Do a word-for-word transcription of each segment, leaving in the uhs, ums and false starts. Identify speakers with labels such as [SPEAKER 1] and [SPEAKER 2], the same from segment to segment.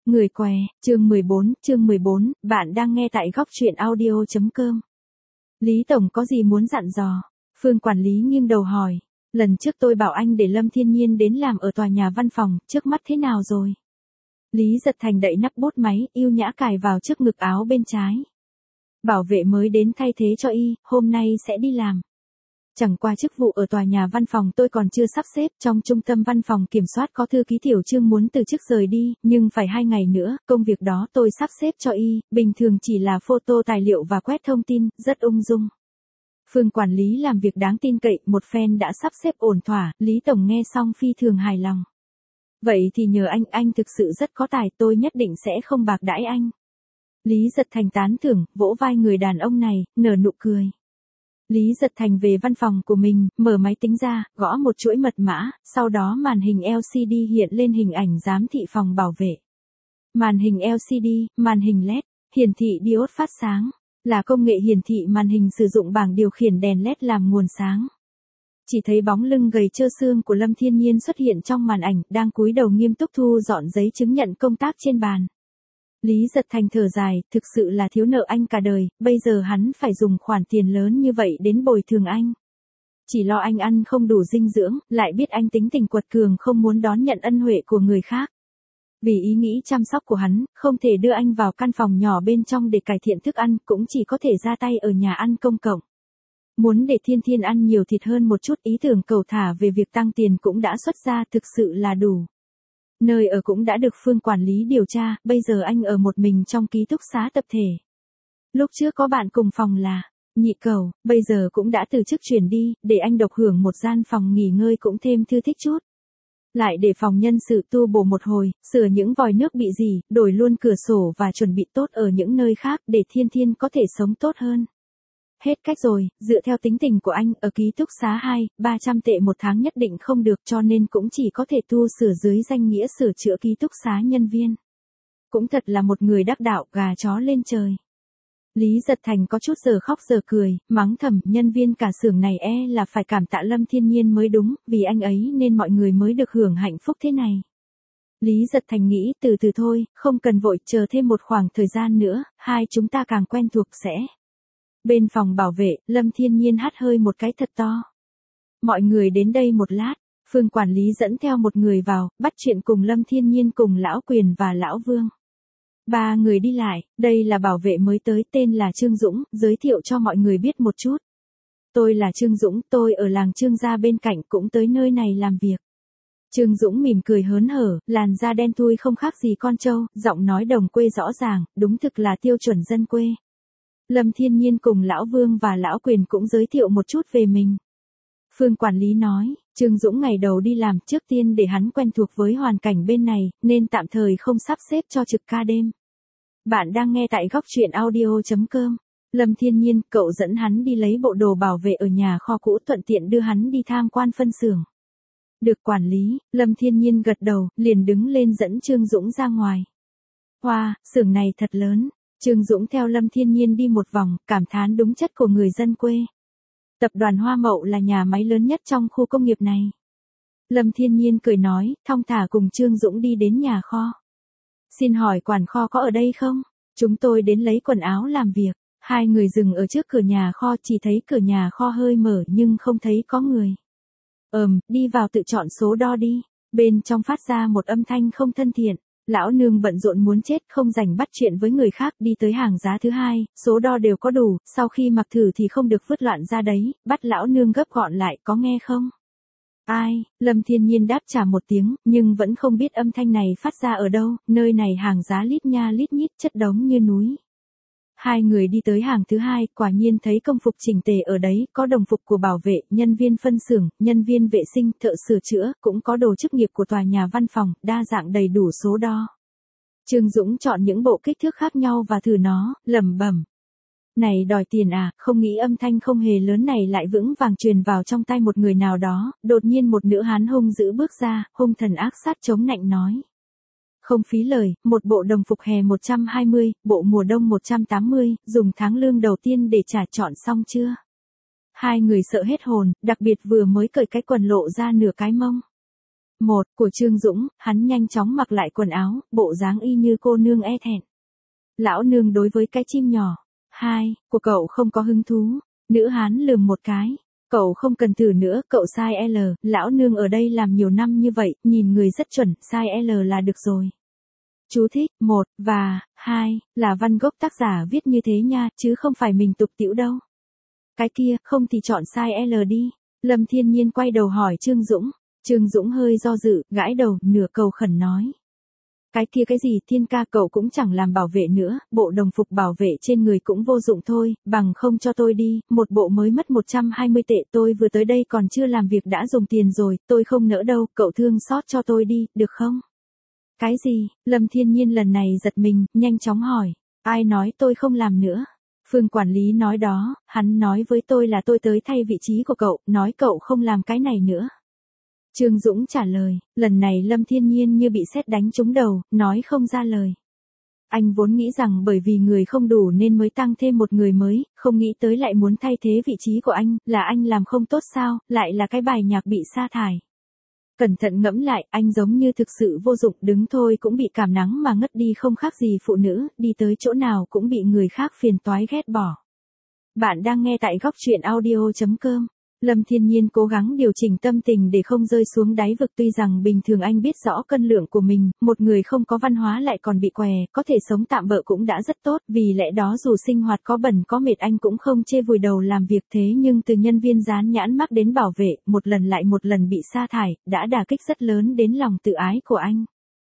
[SPEAKER 1] Người què, chương mười bốn, chương mười bốn, bạn đang nghe tại góc truyện audio chấm com. Lý Tổng có gì muốn dặn dò? Phương quản lý nghiêng đầu hỏi. Lần trước tôi bảo anh để Lâm Thiên Nhiên đến làm ở tòa nhà văn phòng, trước mắt thế nào rồi? Lý Giật Thành đậy nắp bút máy, yêu nhã cài vào trước ngực áo bên trái. Bảo vệ mới đến thay thế cho y, hôm nay sẽ đi làm. Chẳng qua chức vụ ở tòa nhà văn phòng tôi còn chưa sắp xếp, trong trung tâm văn phòng kiểm soát có thư ký Tiểu Trương muốn từ chức rời đi, nhưng phải hai ngày nữa, công việc đó tôi sắp xếp cho y, bình thường chỉ là photo tài liệu và quét thông tin, rất ung dung. Phương quản lý làm việc đáng tin cậy, một phen đã sắp xếp ổn thỏa, Lý Tổng nghe xong phi thường hài lòng. Vậy thì nhờ anh, anh thực sự rất có tài, tôi nhất định sẽ không bạc đãi anh. Lý Giật Thành tán thưởng, vỗ vai người đàn ông này, nở nụ cười. Lý Giật Thành về văn phòng của mình, mở máy tính ra, gõ một chuỗi mật mã, sau đó màn hình lờ xê đê hiện lên hình ảnh giám thị phòng bảo vệ. Màn hình lờ xê đê, màn hình led, hiển thị diode phát sáng, là công nghệ hiển thị màn hình sử dụng bảng điều khiển đèn led làm nguồn sáng. Chỉ thấy bóng lưng gầy trơ xương của Lâm Thiên Nhiên xuất hiện trong màn ảnh, đang cúi đầu nghiêm túc thu dọn giấy chứng nhận công tác trên bàn. Lý Giật Thành thở dài, thực sự là thiếu nợ anh cả đời, bây giờ hắn phải dùng khoản tiền lớn như vậy đến bồi thường anh. Chỉ lo anh ăn không đủ dinh dưỡng, lại biết anh tính tình quật cường không muốn đón nhận ân huệ của người khác. Vì ý nghĩ chăm sóc của hắn, không thể đưa anh vào căn phòng nhỏ bên trong để cải thiện thức ăn, cũng chỉ có thể ra tay ở nhà ăn công cộng. Muốn để Thiên Thiên ăn nhiều thịt hơn một chút, ý tưởng cầu thả về việc tăng tiền cũng đã xuất ra, thực sự là đủ. Nơi ở cũng đã được Phương quản lý điều tra, bây giờ anh ở một mình trong ký túc xá tập thể. Lúc trước có bạn cùng phòng là Nhị Cẩu, bây giờ cũng đã từ chức chuyển đi, để anh độc hưởng một gian phòng nghỉ ngơi cũng thêm thư thích chút. Lại để phòng nhân sự tu bổ một hồi, sửa những vòi nước bị rỉ, đổi luôn cửa sổ và chuẩn bị tốt ở những nơi khác để Thiên Thiên có thể sống tốt hơn. Hết cách rồi, dựa theo tính tình của anh, ở ký túc xá hai, ba trăm tệ một tháng nhất định không được, cho nên cũng chỉ có thể tu sửa dưới danh nghĩa sửa chữa ký túc xá nhân viên. Cũng thật là một người đắc đạo, gà chó lên trời. Lý Giật Thành có chút giờ khóc giờ cười, mắng thầm, nhân viên cả xưởng này e là phải cảm tạ Lâm Thiên Nhiên mới đúng, vì anh ấy nên mọi người mới được hưởng hạnh phúc thế này. Lý Giật Thành nghĩ, từ từ thôi, không cần vội, chờ thêm một khoảng thời gian nữa, hai chúng ta càng quen thuộc sẽ. Bên phòng bảo vệ, Lâm Thiên Nhiên hắt hơi một cái thật to. Mọi người đến đây một lát, Phương quản lý dẫn theo một người vào, bắt chuyện cùng Lâm Thiên Nhiên cùng Lão Quyền và Lão Vương. Ba người đi lại, đây là bảo vệ mới tới, tên là Trương Dũng, giới thiệu cho mọi người biết một chút. Tôi là Trương Dũng, tôi ở làng Trương gia bên cạnh, cũng tới nơi này làm việc. Trương Dũng mỉm cười hớn hở, làn da đen thui không khác gì con trâu, giọng nói đồng quê rõ ràng, đúng thực là tiêu chuẩn dân quê. Lâm Thiên Nhiên cùng Lão Vương và Lão Quyền cũng giới thiệu một chút về mình. Phương quản lý nói, Trương Dũng ngày đầu đi làm, trước tiên để hắn quen thuộc với hoàn cảnh bên này, nên tạm thời không sắp xếp cho trực ca đêm. Bạn đang nghe tại góc truyện audio chấm com. Lâm Thiên Nhiên, cậu dẫn hắn đi lấy bộ đồ bảo vệ ở nhà kho cũ, thuận tiện đưa hắn đi tham quan phân xưởng. Được quản lý, Lâm Thiên Nhiên gật đầu, liền đứng lên dẫn Trương Dũng ra ngoài. Wow, xưởng này thật lớn. Trương Dũng theo Lâm Thiên Nhiên đi một vòng, cảm thán đúng chất của người dân quê. Tập đoàn Hoa Mậu là nhà máy lớn nhất trong khu công nghiệp này. Lâm Thiên Nhiên cười nói, thong thả cùng Trương Dũng đi đến nhà kho. Xin hỏi quản kho có ở đây không? Chúng tôi đến lấy quần áo làm việc. Hai người dừng ở trước cửa nhà kho, chỉ thấy cửa nhà kho hơi mở nhưng không thấy có người. Ừm, đi vào tự chọn số đo đi. Bên trong phát ra một âm thanh không thân thiện. Lão nương bận rộn muốn chết, không rảnh bắt chuyện với người khác, đi tới hàng giá thứ hai, số đo đều có đủ, sau khi mặc thử thì không được vứt loạn ra đấy, bắt lão nương gấp gọn lại, có nghe không? Ai? Lâm Thiên Nhiên đáp trả một tiếng, nhưng vẫn không biết âm thanh này phát ra ở đâu, nơi này hàng giá lít nha lít nhít, chất đống như núi. Hai người đi tới hàng thứ hai, quả nhiên thấy công phục chỉnh tề ở đấy, có đồng phục của bảo vệ, nhân viên phân xưởng, nhân viên vệ sinh, thợ sửa chữa, cũng có đồ chức nghiệp của tòa nhà văn phòng, đa dạng đầy đủ số đo. Trương Dũng chọn những bộ kích thước khác nhau và thử nó, lẩm bẩm. Này đòi tiền à, không nghĩ âm thanh không hề lớn này lại vững vàng truyền vào trong tai một người nào đó, đột nhiên một nữ hán hung dữ bước ra, hung thần ác sát chống nạnh nói. Không phí lời, một bộ đồng phục hè một trăm hai mươi, bộ mùa đông một trăm tám mươi, dùng tháng lương đầu tiên để trả, chọn xong chưa? Hai người sợ hết hồn, đặc biệt vừa mới cởi cái quần lộ ra nửa cái mông. một của Trương Dũng, hắn nhanh chóng mặc lại quần áo, bộ dáng y như cô nương e thẹn. Lão nương đối với cái chim nhỏ. Hai của cậu không có hứng thú. Nữ hán lườm một cái. Cậu không cần thử nữa, cậu size L, lão nương ở đây làm nhiều năm như vậy, nhìn người rất chuẩn, size L là được rồi. Chú thích, một và hai là văn gốc tác giả viết như thế nha, chứ không phải mình tục tĩu đâu. Cái kia, không thì chọn size L đi. Lâm Thiên Nhiên quay đầu hỏi Trương Dũng. Trương Dũng hơi do dự, gãi đầu, nửa cầu khẩn nói. Cái kia cái gì, Thiên ca, cậu cũng chẳng làm bảo vệ nữa, bộ đồng phục bảo vệ trên người cũng vô dụng thôi, bằng không cho tôi đi, một bộ mới mất một trăm hai mươi tệ, tôi vừa tới đây còn chưa làm việc đã dùng tiền rồi, tôi không nỡ đâu, cậu thương xót cho tôi đi, được không? Cái gì? Lâm Thiên Nhiên lần này giật mình, nhanh chóng hỏi. Ai nói tôi không làm nữa? Phương quản lý nói đó, hắn nói với tôi là tôi tới thay vị trí của cậu, nói cậu không làm cái này nữa. Trương Dũng trả lời, lần này Lâm Thiên Nhiên như bị sét đánh trúng đầu, nói không ra lời. Anh vốn nghĩ rằng bởi vì người không đủ nên mới tăng thêm một người mới, không nghĩ tới lại muốn thay thế vị trí của anh, là anh làm không tốt sao, lại là cái bài nhạc bị sa thải. Cẩn thận ngẫm lại, anh giống như thực sự vô dụng, đứng thôi cũng bị cảm nắng mà ngất đi không khác gì phụ nữ, đi tới chỗ nào cũng bị người khác phiền toái ghét bỏ. Bạn đang nghe tại góc truyện audio chấm com. Lâm Thiên Nhiên cố gắng điều chỉnh tâm tình để không rơi xuống đáy vực, tuy rằng bình thường anh biết rõ cân lượng của mình, một người không có văn hóa lại còn bị què, có thể sống tạm bợ cũng đã rất tốt, vì lẽ đó dù sinh hoạt có bẩn có mệt anh cũng không chê vùi đầu làm việc, thế nhưng từ nhân viên dán nhãn mác đến bảo vệ, một lần lại một lần bị sa thải, đã đả kích rất lớn đến lòng tự ái của anh.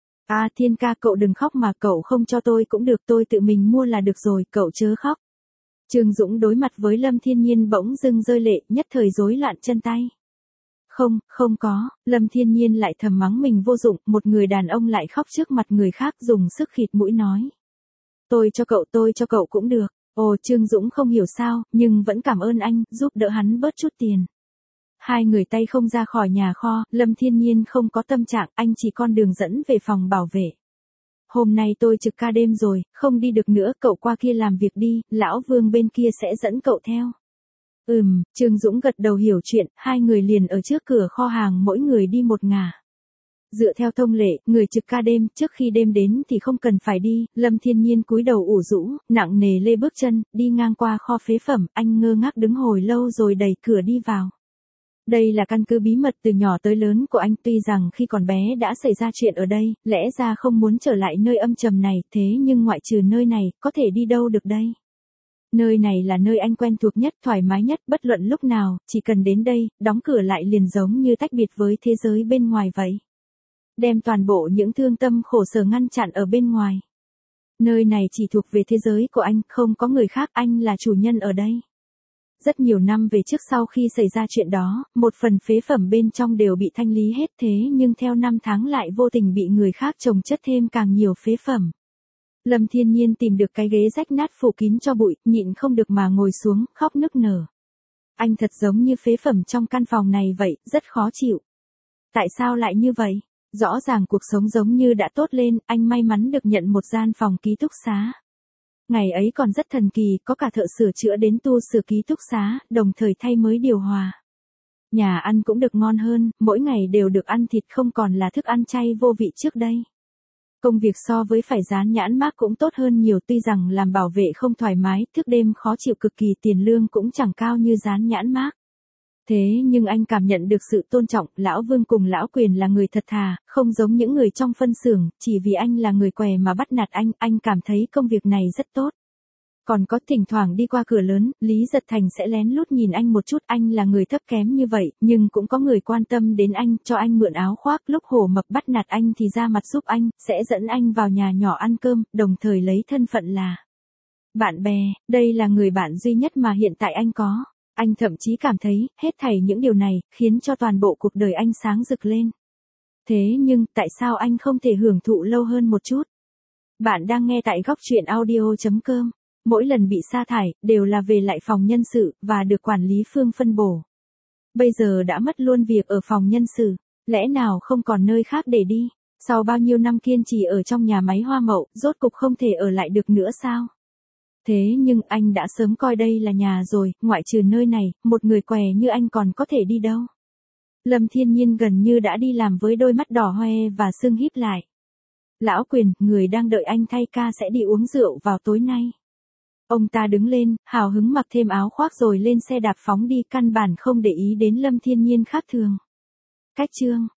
[SPEAKER 1] À Thiên ca, cậu đừng khóc mà, cậu không cho tôi cũng được, tôi tự mình mua là được rồi, cậu chớ khóc. Trương Dũng đối mặt với Lâm Thiên Nhiên bỗng dưng rơi lệ, nhất thời rối loạn chân tay. Không, không có, Lâm Thiên Nhiên lại thầm mắng mình vô dụng, một người đàn ông lại khóc trước mặt người khác dùng sức khịt mũi nói. Tôi cho cậu, tôi cho cậu cũng được. Ồ, Trương Dũng không hiểu sao, nhưng vẫn cảm ơn anh, giúp đỡ hắn bớt chút tiền. Hai người tay không ra khỏi nhà kho, Lâm Thiên Nhiên không có tâm trạng, anh chỉ con đường dẫn về phòng bảo vệ. Hôm nay tôi trực ca đêm rồi, không đi được nữa, cậu qua kia làm việc đi, lão Vương bên kia sẽ dẫn cậu theo. Ừm, Trương Dũng gật đầu hiểu chuyện, hai người liền ở trước cửa kho hàng mỗi người đi một ngả. Dựa theo thông lệ, người trực ca đêm, trước khi đêm đến thì không cần phải đi, Lâm Thiên Nhiên cúi đầu ủ rũ, nặng nề lê bước chân, đi ngang qua kho phế phẩm, anh ngơ ngác đứng hồi lâu rồi đẩy cửa đi vào. Đây là căn cứ bí mật từ nhỏ tới lớn của anh, tuy rằng khi còn bé đã xảy ra chuyện ở đây, lẽ ra không muốn trở lại nơi âm trầm này, thế nhưng ngoại trừ nơi này, có thể đi đâu được đây? Nơi này là nơi anh quen thuộc nhất, thoải mái nhất, bất luận lúc nào, chỉ cần đến đây, đóng cửa lại liền giống như tách biệt với thế giới bên ngoài vậy. Đem toàn bộ những thương tâm khổ sở ngăn chặn ở bên ngoài. Nơi này chỉ thuộc về thế giới của anh, không có người khác, anh là chủ nhân ở đây. Rất nhiều năm về trước sau khi xảy ra chuyện đó, một phần phế phẩm bên trong đều bị thanh lý hết, thế nhưng theo năm tháng lại vô tình bị người khác chồng chất thêm càng nhiều phế phẩm. Lâm Thiên Nhiên tìm được cái ghế rách nát phủ kín cho bụi, nhịn không được mà ngồi xuống, khóc nức nở. Anh thật giống như phế phẩm trong căn phòng này vậy, rất khó chịu. Tại sao lại như vậy? Rõ ràng cuộc sống giống như đã tốt lên, anh may mắn được nhận một gian phòng ký túc xá. Ngày ấy còn rất thần kỳ, có cả thợ sửa chữa đến tu sửa ký túc xá, đồng thời thay mới điều hòa. Nhà ăn cũng được ngon hơn, mỗi ngày đều được ăn thịt không còn là thức ăn chay vô vị trước đây. Công việc so với phải dán nhãn mác cũng tốt hơn nhiều, tuy rằng làm bảo vệ không thoải mái, thức đêm khó chịu cực kỳ, tiền lương cũng chẳng cao như dán nhãn mác. Thế nhưng anh cảm nhận được sự tôn trọng, lão Vương cùng lão Quyền là người thật thà, không giống những người trong phân xưởng, chỉ vì anh là người què mà bắt nạt anh, anh cảm thấy công việc này rất tốt. Còn có thỉnh thoảng đi qua cửa lớn, Lý Giật Thành sẽ lén lút nhìn anh một chút, anh là người thấp kém như vậy, nhưng cũng có người quan tâm đến anh, cho anh mượn áo khoác, lúc Hổ Mập bắt nạt anh thì ra mặt giúp anh, sẽ dẫn anh vào nhà nhỏ ăn cơm, đồng thời lấy thân phận là bạn bè, đây là người bạn duy nhất mà hiện tại anh có. Anh thậm chí cảm thấy, hết thảy những điều này, khiến cho toàn bộ cuộc đời anh sáng rực lên. Thế nhưng, tại sao anh không thể hưởng thụ lâu hơn một chút? Bạn đang nghe tại góc truyện audio chấm com. Mỗi lần bị sa thải, đều là về lại phòng nhân sự, và được quản lý Phương phân bổ. Bây giờ đã mất luôn việc ở phòng nhân sự, lẽ nào không còn nơi khác để đi? Sau bao nhiêu năm kiên trì ở trong nhà máy hoa mậu, rốt cục không thể ở lại được nữa sao? Thế nhưng anh đã sớm coi đây là nhà rồi, ngoại trừ nơi này, một người què như anh còn có thể đi đâu. Lâm Thiên Nhiên gần như đã đi làm với đôi mắt đỏ hoe và sưng híp lại. Lão Quyền, người đang đợi anh thay ca sẽ đi uống rượu vào tối nay. Ông ta đứng lên, hào hứng mặc thêm áo khoác rồi lên xe đạp phóng đi, căn bản không để ý đến Lâm Thiên Nhiên khác thường. Cách chương